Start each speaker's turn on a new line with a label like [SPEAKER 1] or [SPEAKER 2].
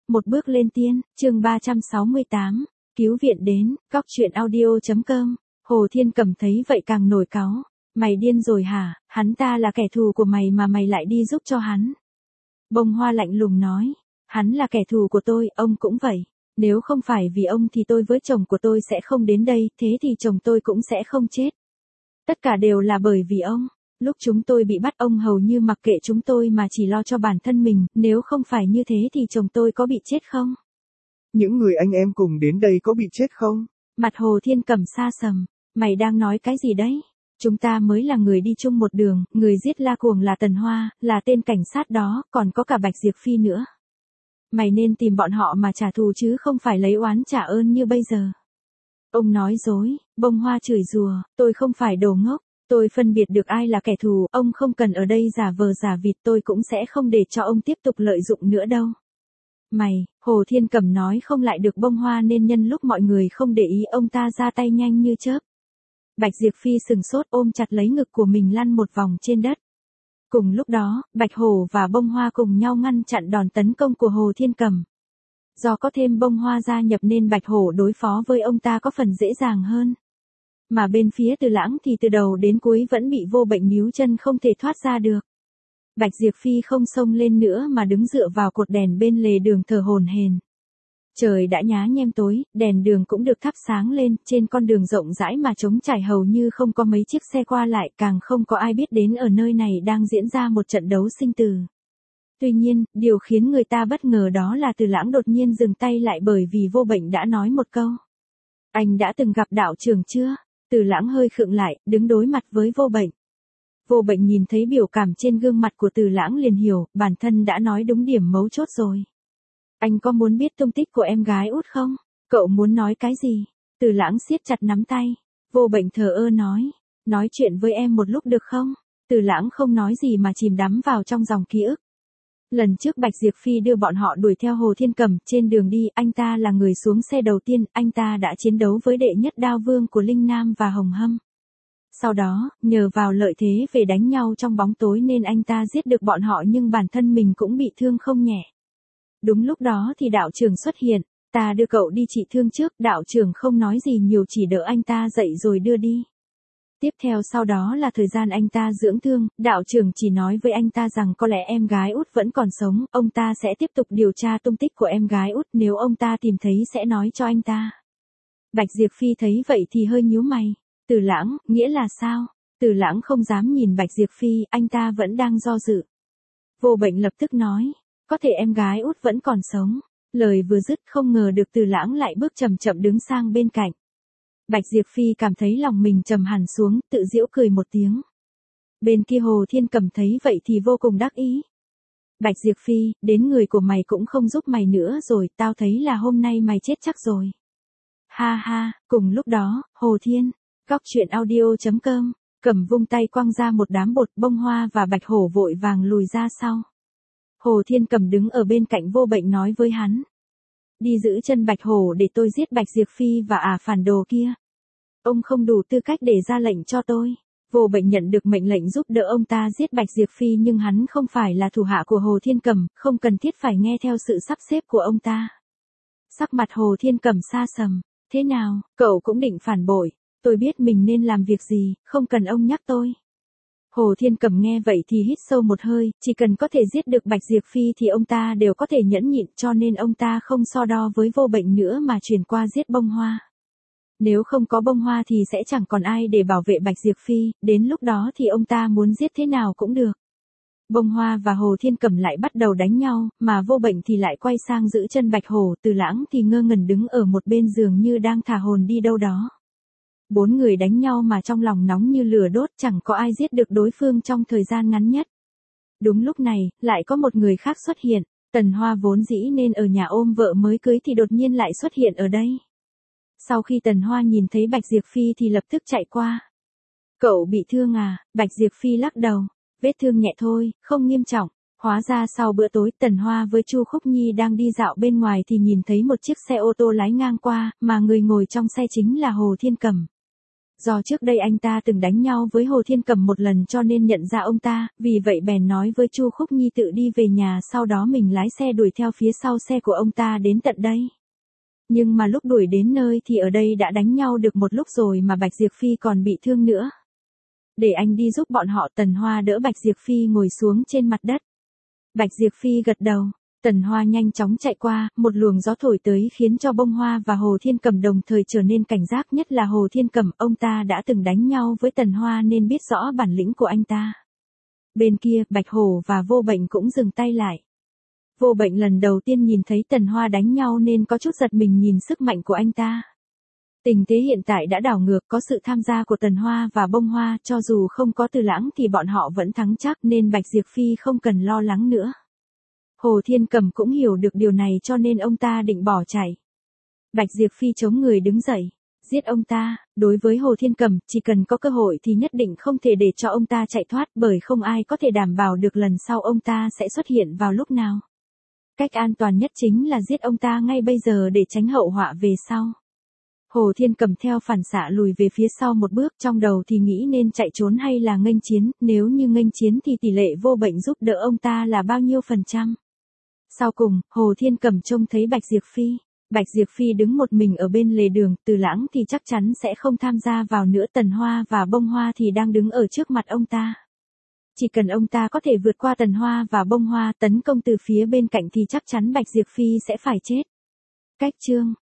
[SPEAKER 1] Một bước lên tiên, chương 368, cứu viện đến, góc truyện audio.com. Hồ Thiên Cầm thấy vậy càng nổi cáu. Mày điên rồi hả, hắn ta là kẻ thù của mày mà mày lại đi giúp cho hắn. Bông Hoa lạnh lùng nói, hắn là kẻ thù của tôi, ông cũng vậy. Nếu không phải vì ông thì tôi với chồng của tôi sẽ không đến đây, thế thì chồng tôi cũng sẽ không chết. Tất cả đều là bởi vì ông. Lúc chúng tôi bị bắt ông hầu như mặc kệ chúng tôi mà chỉ lo cho bản thân mình, nếu không phải như thế thì chồng tôi có bị chết không?
[SPEAKER 2] Những người anh em cùng đến đây có bị chết không?
[SPEAKER 1] Mặt Hồ Thiên Cầm sa sầm, mày đang nói cái gì đấy? Chúng ta mới là người đi chung một đường, người giết La Cuồng là Tần Hoa, là tên cảnh sát đó, còn có cả Bạch Diệp Phi nữa. Mày nên tìm bọn họ mà trả thù chứ không phải lấy oán trả ơn như bây giờ. Ông nói dối, Bông Hoa chửi rủa, tôi không phải đồ ngốc. Tôi phân biệt được ai là kẻ thù, ông không cần ở đây giả vờ giả vịt, tôi cũng sẽ không để cho ông tiếp tục lợi dụng nữa đâu. Mày, Hồ Thiên Cầm nói không lại được Bông Hoa nên nhân lúc mọi người không để ý ông ta ra tay nhanh như chớp. Bạch Diệp Phi sừng sốt ôm chặt lấy ngực của mình lăn một vòng trên đất. Cùng lúc đó, Bạch Hổ và Bông Hoa cùng nhau ngăn chặn đòn tấn công của Hồ Thiên Cầm. Do có thêm Bông Hoa gia nhập nên Bạch Hổ đối phó với ông ta có phần dễ dàng hơn. Mà bên phía Từ Lãng thì từ đầu đến cuối vẫn bị Vô Bệnh níu chân không thể thoát ra được. Bạch Diệp Phi không xông lên nữa mà đứng dựa vào cột đèn bên lề đường thở hổn hển. Trời đã nhá nhem tối, đèn đường cũng được thắp sáng lên, trên con đường rộng rãi mà trống trải hầu như không có mấy chiếc xe qua lại, càng không có ai biết đến ở nơi này đang diễn ra một trận đấu sinh tử. Tuy nhiên, điều khiến người ta bất ngờ đó là Từ Lãng đột nhiên dừng tay lại bởi vì Vô Bệnh đã nói một câu. Anh đã từng gặp đạo trưởng chưa? Từ Lãng hơi khựng lại, đứng đối mặt với Vô Bệnh. Vô Bệnh nhìn thấy biểu cảm trên gương mặt của Từ Lãng liền hiểu, bản thân đã nói đúng điểm mấu chốt rồi. Anh có muốn biết tung tích của em gái út không? Cậu muốn nói cái gì? Từ Lãng siết chặt nắm tay. Vô Bệnh thờ ơ nói chuyện với em một lúc được không? Từ Lãng không nói gì mà chìm đắm vào trong dòng ký ức. Lần trước Bạch Diệp Phi đưa bọn họ đuổi theo Hồ Thiên Cầm, trên đường đi, anh ta là người xuống xe đầu tiên, anh ta đã chiến đấu với đệ nhất đao vương của Linh Nam và Hồng Hâm. Sau đó, nhờ vào lợi thế về đánh nhau trong bóng tối nên anh ta giết được bọn họ nhưng bản thân mình cũng bị thương không nhẹ. Đúng lúc đó thì đạo trưởng xuất hiện, ta đưa cậu đi trị thương trước, đạo trưởng không nói gì nhiều chỉ đỡ anh ta dậy rồi đưa đi. Tiếp theo sau đó là thời gian anh ta dưỡng thương, đạo trưởng chỉ nói với anh ta rằng có lẽ em gái út vẫn còn sống, ông ta sẽ tiếp tục điều tra tung tích của em gái út, nếu ông ta tìm thấy sẽ nói cho anh ta. Bạch Diệp Phi thấy vậy thì hơi nhíu mày. Từ Lãng, nghĩa là sao? Từ Lãng không dám nhìn Bạch Diệp Phi, anh ta vẫn đang do dự. Vô Bệnh lập tức nói, có thể em gái út vẫn còn sống. Lời vừa dứt không ngờ được Từ Lãng lại bước chậm chậm đứng sang bên cạnh. Bạch Diệp Phi cảm thấy lòng mình trầm hẳn xuống, tự giễu cười một tiếng. Bên kia Hồ Thiên Cầm thấy vậy thì vô cùng đắc ý. Bạch Diệp Phi, đến người của mày cũng không giúp mày nữa rồi, tao thấy là hôm nay mày chết chắc rồi. Ha ha, cùng lúc đó, Hồ Thiên, góc truyện audio.com, Cầm vung tay quăng ra một đám bột, Bông Hoa và Bạch Hổ vội vàng lùi ra sau. Hồ Thiên Cầm đứng ở bên cạnh Vô Bệnh nói với hắn. Đi giữ chân Bạch Hổ để tôi giết Bạch Diệp Phi và phản đồ kia. Ông không đủ tư cách để ra lệnh cho tôi. Vô Bệnh nhận được mệnh lệnh giúp đỡ ông ta giết Bạch Diệp Phi nhưng hắn không phải là thủ hạ của Hồ Thiên Cầm, không cần thiết phải nghe theo sự sắp xếp của ông ta. Sắc mặt Hồ Thiên Cầm sa sầm. Thế nào, cậu cũng định phản bội. Tôi biết mình nên làm việc gì, không cần ông nhắc tôi. Hồ Thiên Cầm nghe vậy thì hít sâu một hơi, chỉ cần có thể giết được Bạch Diệp Phi thì ông ta đều có thể nhẫn nhịn cho nên ông ta không so đo với Vô Bệnh nữa mà chuyển qua giết Bông Hoa. Nếu không có Bông Hoa thì sẽ chẳng còn ai để bảo vệ Bạch Diệp Phi, đến lúc đó thì ông ta muốn giết thế nào cũng được. Bông Hoa và Hồ Thiên Cầm lại bắt đầu đánh nhau, mà Vô Bệnh thì lại quay sang giữ chân Bạch Hổ, Từ Lãng thì ngơ ngẩn đứng ở một bên giường như đang thả hồn đi đâu đó. 4 người đánh nhau mà trong lòng nóng như lửa đốt, chẳng có ai giết được đối phương trong thời gian ngắn nhất. Đúng lúc này, lại có một người khác xuất hiện, Tần Hoa vốn dĩ nên ở nhà ôm vợ mới cưới thì đột nhiên lại xuất hiện ở đây. Sau khi Tần Hoa nhìn thấy Bạch Diệp Phi thì lập tức chạy qua. Cậu bị thương à? Bạch Diệp Phi lắc đầu, vết thương nhẹ thôi, không nghiêm trọng. Hóa ra sau bữa tối Tần Hoa với Chu Khúc Nhi đang đi dạo bên ngoài thì nhìn thấy một chiếc xe ô tô lái ngang qua, mà người ngồi trong xe chính là Hồ Thiên Cầm. Do trước đây anh ta từng đánh nhau với Hồ Thiên Cầm một lần cho nên nhận ra ông ta, vì vậy bèn nói với Chu Khúc Nhi tự đi về nhà, sau đó mình lái xe đuổi theo phía sau xe của ông ta đến tận đây. Nhưng mà lúc đuổi đến nơi thì ở đây đã đánh nhau được một lúc rồi mà Bạch Diệp Phi còn bị thương nữa. Để anh đi giúp bọn họ. Tần Hoa đỡ Bạch Diệp Phi ngồi xuống trên mặt đất. Bạch Diệp Phi gật đầu. Tần Hoa nhanh chóng chạy qua, một luồng gió thổi tới khiến cho Bông Hoa và Hồ Thiên Cầm đồng thời trở nên cảnh giác, nhất là Hồ Thiên Cầm, ông ta đã từng đánh nhau với Tần Hoa nên biết rõ bản lĩnh của anh ta. Bên kia, Bạch Hổ và Vô Bệnh cũng dừng tay lại. Vô Bệnh lần đầu tiên nhìn thấy Tần Hoa đánh nhau nên có chút giật mình nhìn sức mạnh của anh ta. Tình thế hiện tại đã đảo ngược, có sự tham gia của Tần Hoa và Bông Hoa, cho dù không có Từ Lãng thì bọn họ vẫn thắng chắc nên Bạch Diệp Phi không cần lo lắng nữa. Hồ Thiên Cầm cũng hiểu được điều này cho nên ông ta định bỏ chạy. Bạch Diệp Phi chống người đứng dậy. Giết ông ta. Đối với Hồ Thiên Cầm, chỉ cần có cơ hội thì nhất định không thể để cho ông ta chạy thoát, bởi không ai có thể đảm bảo được lần sau ông ta sẽ xuất hiện vào lúc nào. Cách an toàn nhất chính là giết ông ta ngay bây giờ để tránh hậu họa về sau. Hồ Thiên Cầm theo phản xạ lùi về phía sau một bước, trong đầu thì nghĩ nên chạy trốn hay là nghênh chiến, nếu như nghênh chiến thì tỷ lệ Vô Bệnh giúp đỡ ông ta là bao nhiêu %. Sau cùng, Hồ Thiên Cầm trông thấy Bạch Diệp Phi. Bạch Diệp Phi đứng một mình ở bên lề đường, Từ Lãng thì chắc chắn sẽ không tham gia vào nữa, Tần Hoa và Bông Hoa thì đang đứng ở trước mặt ông ta. Chỉ cần ông ta có thể vượt qua Tần Hoa và Bông Hoa tấn công từ phía bên cạnh thì chắc chắn Bạch Diệp Phi sẽ phải chết. Cách chương